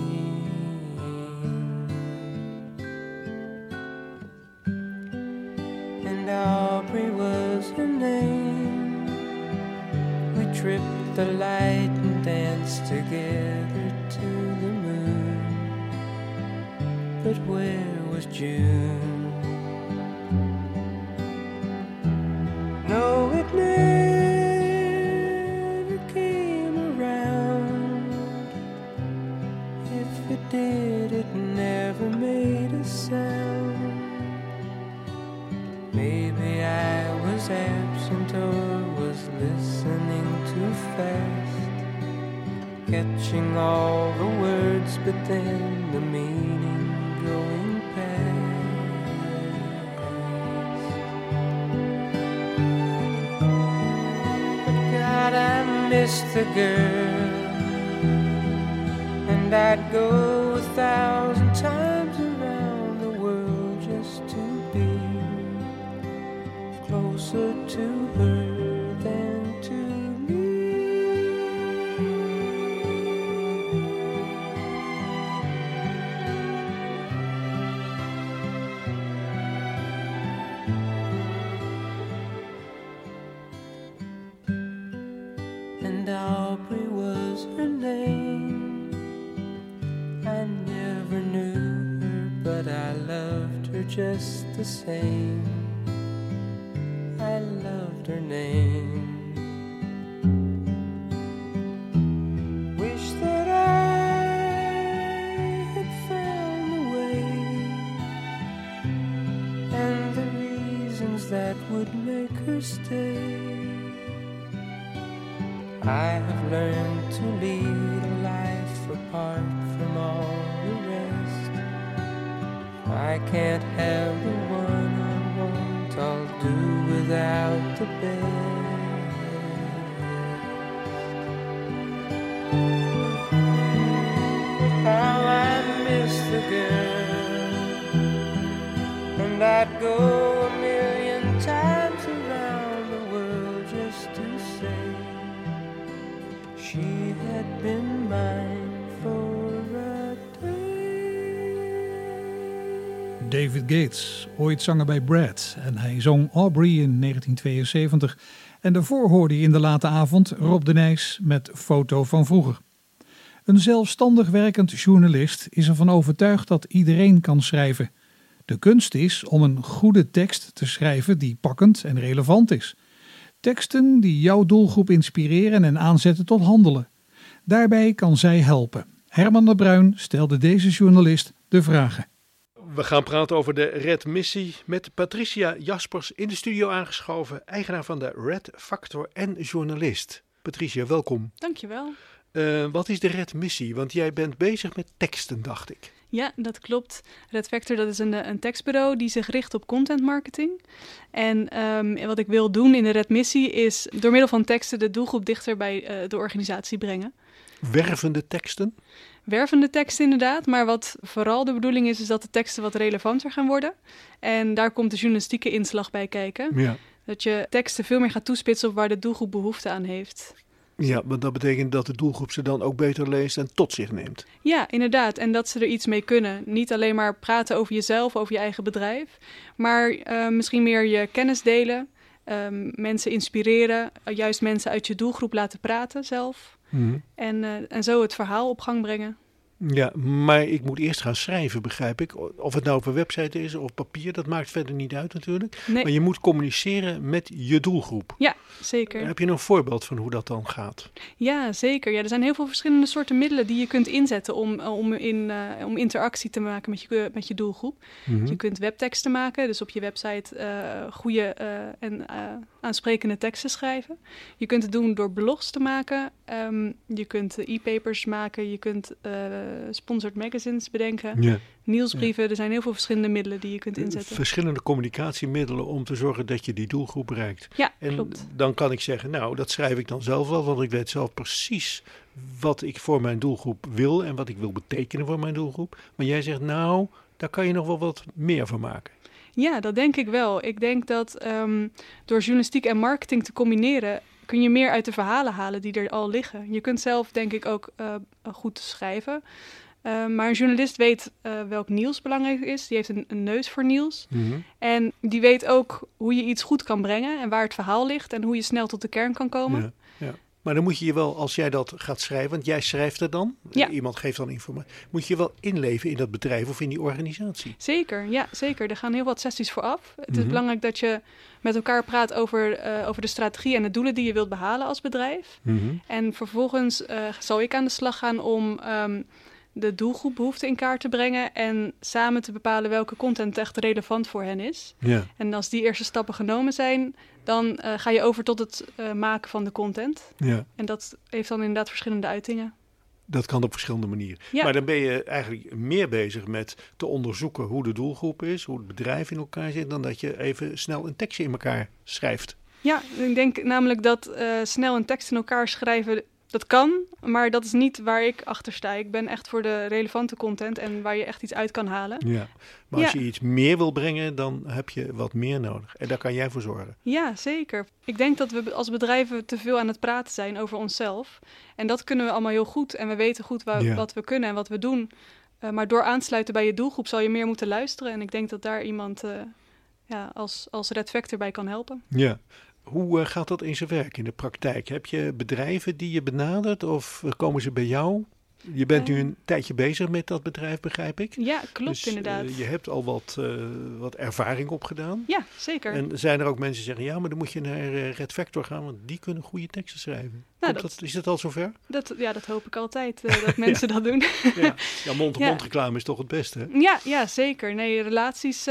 And Aubrey was her name. We tripped the light and danced together to the moon. But where was June? No, it never came around. If it did, it never made a sound. Maybe I was absent or was listening too fast, catching all the words, but then the meaning going past. But God, I miss the girl, and I'd go 1,000 times around the world just to be closer to her than to me. And Aubrey was her name. I never knew her, but I loved her just the same. I loved her name. Wish that I had found the way and the reasons that would make her stay. I have learned to lead a life apart from all the rest. I can't have the one I want, I'll do without the best. How I miss the girl, and I'd go 1,000,000 times around the world just to say she had been mine for a day. David Gates, ooit zanger bij Brad. En hij zong Aubrey in 1972. En daarvoor hoorde je in de late avond Rob de Nijs met Foto van Vroeger. Een zelfstandig werkend journalist is ervan overtuigd dat iedereen kan schrijven. De kunst is om een goede tekst te schrijven die pakkend en relevant is. Teksten die jouw doelgroep inspireren en aanzetten tot handelen. Daarbij kan zij helpen. Herman de Bruin stelde deze journalist de vragen. We gaan praten over de Red Missie met Patricia Jaspers in de studio aangeschoven, eigenaar van de Red Factor en journalist. Patricia, welkom. Dankjewel. Wat is de Red Missie? Want jij bent bezig met teksten, dacht ik. Ja, dat klopt. Red Factor, dat is een tekstbureau die zich richt op content marketing. En wat ik wil doen in de Red Missie is door middel van teksten de doelgroep dichter bij de organisatie brengen. Wervende teksten? Wervende teksten inderdaad, maar wat vooral de bedoeling is dat de teksten wat relevanter gaan worden. En daar komt de journalistieke inslag bij kijken. Ja. Dat je teksten veel meer gaat toespitsen op waar de doelgroep behoefte aan heeft. Ja, want dat betekent dat de doelgroep ze dan ook beter leest en tot zich neemt. Ja, inderdaad. En dat ze er iets mee kunnen. Niet alleen maar praten over jezelf, over je eigen bedrijf. Maar misschien meer je kennis delen. Mensen inspireren. Juist mensen uit je doelgroep laten praten zelf. Mm-hmm. En zo het verhaal op gang brengen. Ja, maar ik moet eerst gaan schrijven, begrijp ik. Of het nou op een website is of papier, dat maakt verder niet uit natuurlijk. Nee. Maar je moet communiceren met je doelgroep. Ja, zeker. Heb je een voorbeeld van hoe dat dan gaat? Ja, zeker. Ja, er zijn heel veel verschillende soorten middelen die je kunt inzetten om interactie te maken met je doelgroep. Mm-hmm. Je kunt webteksten maken, dus op je website goede en aansprekende teksten schrijven. Je kunt het doen door blogs te maken. Je kunt e-papers maken. Je kunt sponsored magazines bedenken. Ja. Nieuwsbrieven. Ja. Er zijn heel veel verschillende middelen die je kunt inzetten. Verschillende communicatiemiddelen om te zorgen dat je die doelgroep bereikt. Ja, en klopt. Dan kan ik zeggen, nou, dat schrijf ik dan zelf wel, want ik weet zelf precies wat ik voor mijn doelgroep wil en wat ik wil betekenen voor mijn doelgroep. Maar jij zegt, nou, daar kan je nog wel wat meer van maken. Ja, dat denk ik wel. Ik denk dat door journalistiek en marketing te combineren kun je meer uit de verhalen halen die er al liggen. Je kunt zelf, denk ik, ook goed schrijven. Maar een journalist weet welk nieuws belangrijk is. Die heeft een neus voor nieuws. Mm-hmm. En die weet ook hoe je iets goed kan brengen en waar het verhaal ligt en hoe je snel tot de kern kan komen. Ja, ja. Maar dan moet je je wel, als jij dat gaat schrijven, want jij schrijft het dan, ja. Iemand geeft dan informatie, moet je wel inleven in dat bedrijf of in die organisatie. Zeker, ja, zeker. Er gaan heel wat sessies vooraf. Het is belangrijk dat je met elkaar praat over de strategie en de doelen die je wilt behalen als bedrijf. Mm-hmm. En vervolgens zal ik aan de slag gaan om de doelgroepbehoeften in kaart te brengen en samen te bepalen welke content echt relevant voor hen is. Ja. En als die eerste stappen genomen zijn, dan ga je over tot het maken van de content. Ja. En dat heeft dan inderdaad verschillende uitingen. Dat kan op verschillende manieren. Ja. Maar dan ben je eigenlijk meer bezig met te onderzoeken hoe de doelgroep is, hoe het bedrijf in elkaar zit, dan dat je even snel een tekstje in elkaar schrijft. Ja, ik denk namelijk dat snel een tekst in elkaar schrijven, dat kan, maar dat is niet waar ik achter sta. Ik ben echt voor de relevante content en waar je echt iets uit kan halen. Ja, maar als je iets meer wil brengen, dan heb je wat meer nodig. En daar kan jij voor zorgen. Ja, zeker. Ik denk dat we als bedrijven te veel aan het praten zijn over onszelf. En dat kunnen we allemaal heel goed. En we weten goed wat we kunnen en wat we doen. Maar door aansluiten bij je doelgroep zal je meer moeten luisteren. En ik denk dat daar iemand als Red Factor bij kan helpen. Ja. Hoe gaat dat in zijn werk in de praktijk? Heb je bedrijven die je benadert of komen ze bij jou? Je bent nu een tijdje bezig met dat bedrijf, begrijp ik. Ja, klopt dus, inderdaad. Je hebt al wat ervaring opgedaan. Ja, zeker. En zijn er ook mensen die zeggen, ja, maar dan moet je naar Red Factor gaan, want die kunnen goede teksten schrijven. Nou, is dat al zover? Dat hoop ik altijd, dat mensen dat doen. Ja, mond-op-mond reclame is toch het beste, hè? Ja, zeker. Nee, relaties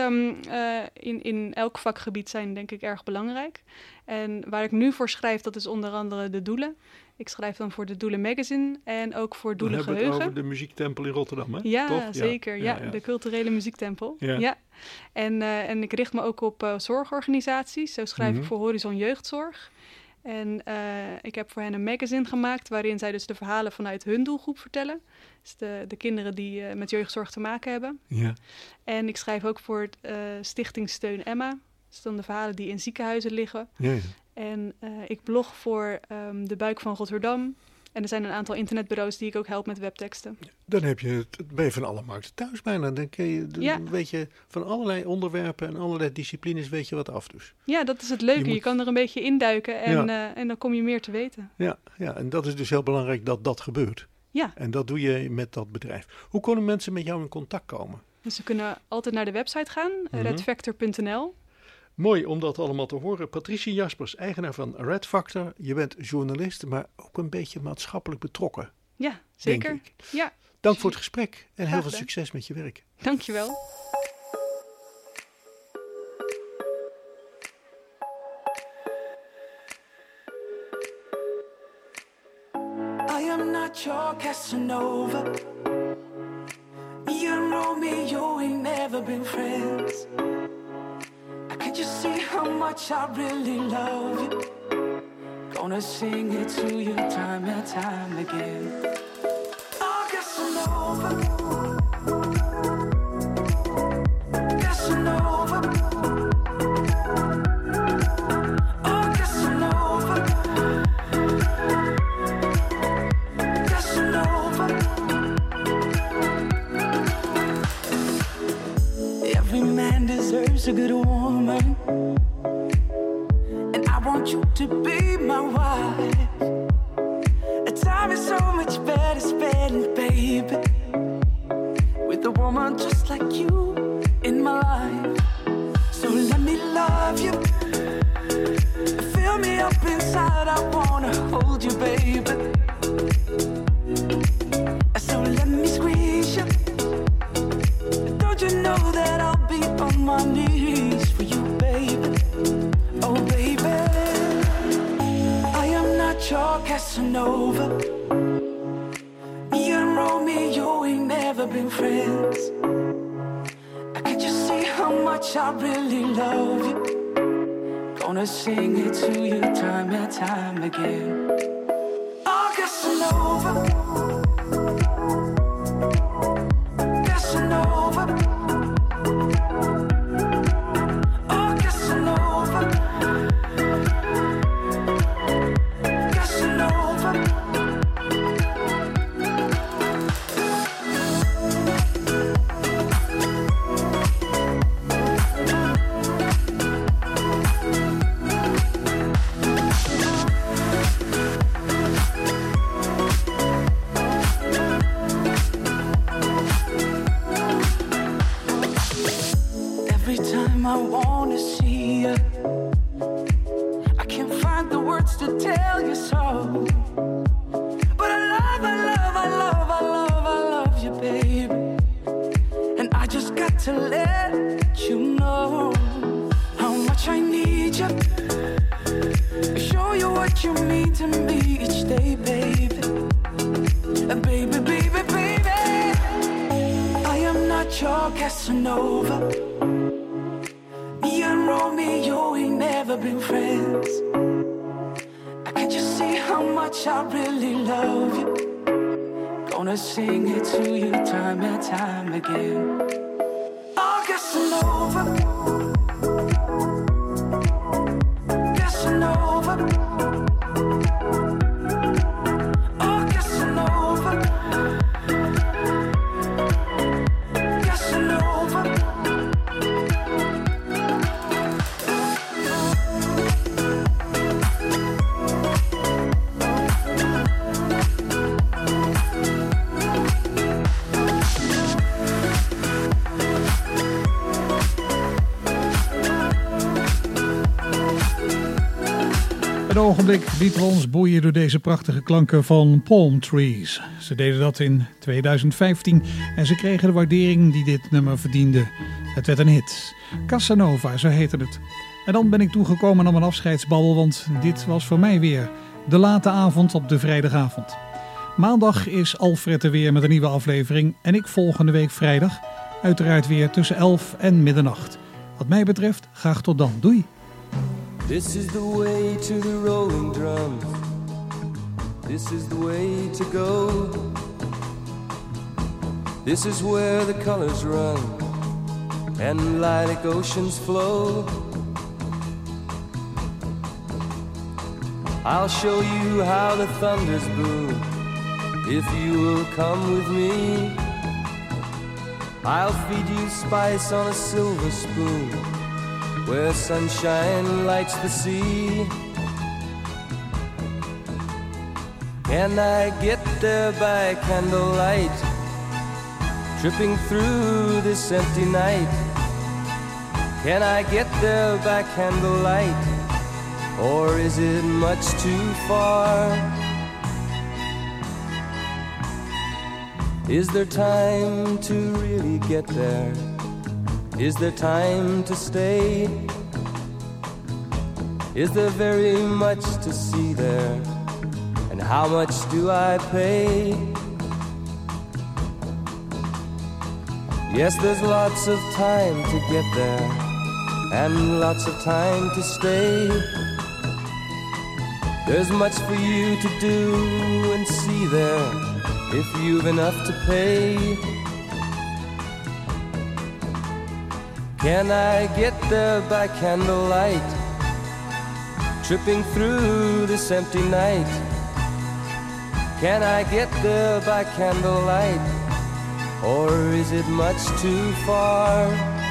in elk vakgebied zijn denk ik erg belangrijk. En waar ik nu voor schrijf, dat is onder andere de Doelen. Ik schrijf dan voor de Doelen Magazine en ook voor Doelen Geheugen. Dan hebben we het over de muziektempel in Rotterdam, hè? Ja, toch? zeker. Ja, de culturele muziektempel. Ja. Ja. En ik richt me ook op zorgorganisaties. Zo schrijf ik voor Horizon Jeugdzorg. En ik heb voor hen een magazine gemaakt waarin zij dus de verhalen vanuit hun doelgroep vertellen. Dus de kinderen die met jeugdzorg te maken hebben. Ja. En ik schrijf ook voor Stichting Steun Emma. Dus dan de verhalen die in ziekenhuizen liggen. Ja. En ik blog voor De Buik van Rotterdam. En er zijn een aantal internetbureaus die ik ook help met webteksten. Dan ben je van alle markten thuis bijna. Dan weet je van allerlei onderwerpen en allerlei disciplines weet je wat af dus. Ja, dat is het leuke. Je kan er een beetje induiken en dan kom je meer te weten. Ja, en dat is dus heel belangrijk dat dat gebeurt. Ja. En dat doe je met dat bedrijf. Hoe kunnen mensen met jou in contact komen? Dus ze kunnen altijd naar de website gaan, redfactor.nl. Mooi om dat allemaal te horen. Patricia Jaspers, eigenaar van Red Factor. Je bent journalist, maar ook een beetje maatschappelijk betrokken. Ja, zeker. Denk ik. Ja. Dank voor het gesprek en heel veel gedaan. succes met je werk. Dankjewel. I am not your Casanova. Me and Romeo ain't never been friends. Can't you see how much I really love you? Gonna sing it to you time and time again. Oh, Casanova, Casanova, oh, Casanova, Casanova. Every man deserves a good woman, and I want you to be my wife. A time is so much better spent, baby, with a woman just like you in my life. So let me love you, fill me up inside, I wanna hold you, baby. So let me squeeze you, don't you know that I'll be on my knees for you, baby? Oh, baby, I am not your Casanova. Me and Romeo ain't never been friends. Can't you see how much I really love you? Gonna sing it to you time and time again. Oh, Casanova, Casanova. Oh, Casanova, Casanova. Every time I wanna see you, I can't find the words to tell you so. But I love, I love, I love, I love, I love you, baby. And I just got to let you know how much I need you. Show you what you mean to me each day, baby. Baby, baby, baby, I am not your Casanova. Me and Romeo ain't never been friends. Can't you see how much I really love you? Gonna sing it to you time and time again. Oh, Casanova, Casanova. Oh, Casanova, Casanova. Een ogenblik lieten we ons boeien door deze prachtige klanken van Palm Trees. Ze deden dat in 2015 en ze kregen de waardering die dit nummer verdiende. Het werd een hit. Casanova, zo heette het. En dan ben ik toegekomen aan mijn afscheidsbabbel, want dit was voor mij weer de late avond op de vrijdagavond. Maandag is Alfred er weer met een nieuwe aflevering en ik volgende week vrijdag. Uiteraard weer tussen 11 en middernacht. Wat mij betreft, graag tot dan. Doei! This is the way to the rolling drums. This is the way to go. This is where the colors run and lilac oceans flow. I'll show you how the thunders boom if you will come with me. I'll feed you spice on a silver spoon where sunshine lights the sea. Can I get there by candlelight, tripping through this empty night? Can I get there by candlelight, or is it much too far? Is there time to really get there? Is there time to stay? Is there very much to see there? And how much do I pay? Yes, there's lots of time to get there, and lots of time to stay. There's much for you to do and see there, if you've enough to pay. Can I get there by candlelight, tripping through this empty night? Can I get there by candlelight, or is it much too far?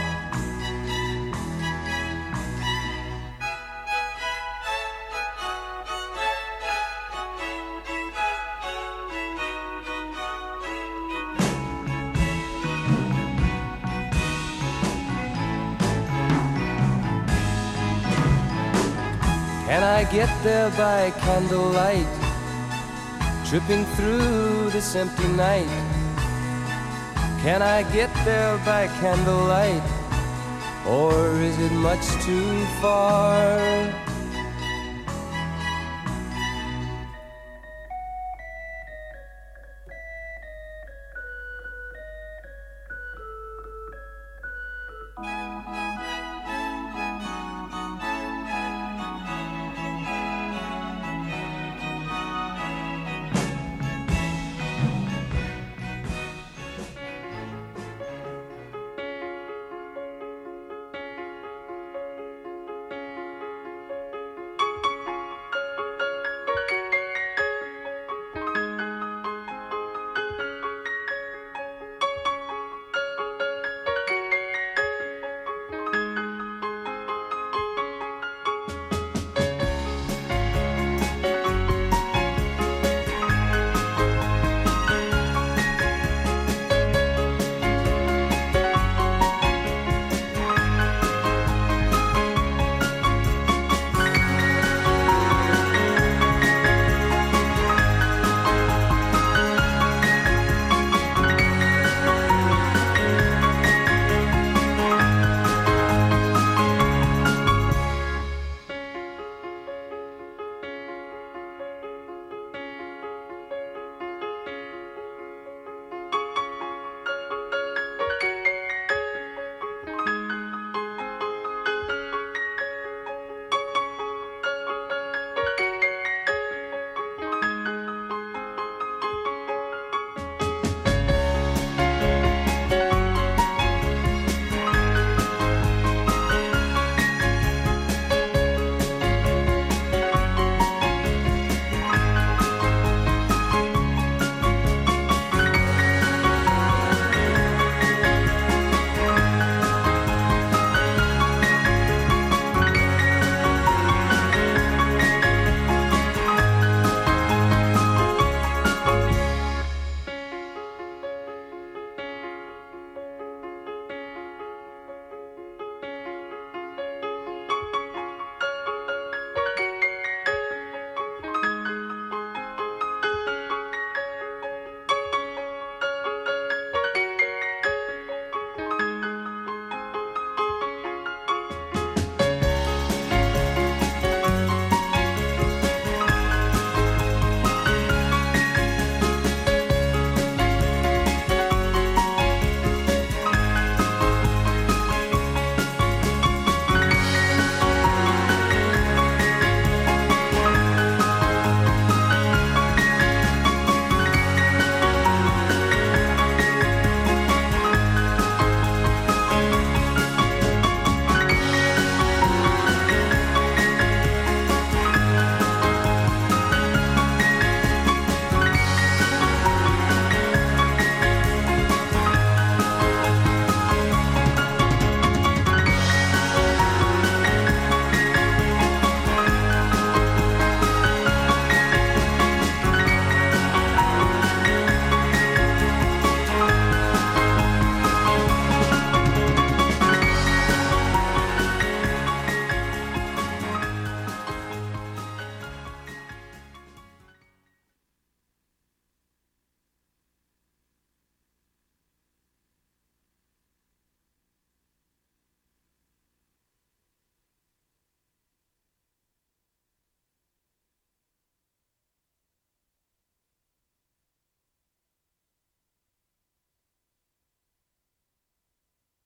Can I get there by candlelight, tripping through this empty night? Can I get there by candlelight, or is it much too far?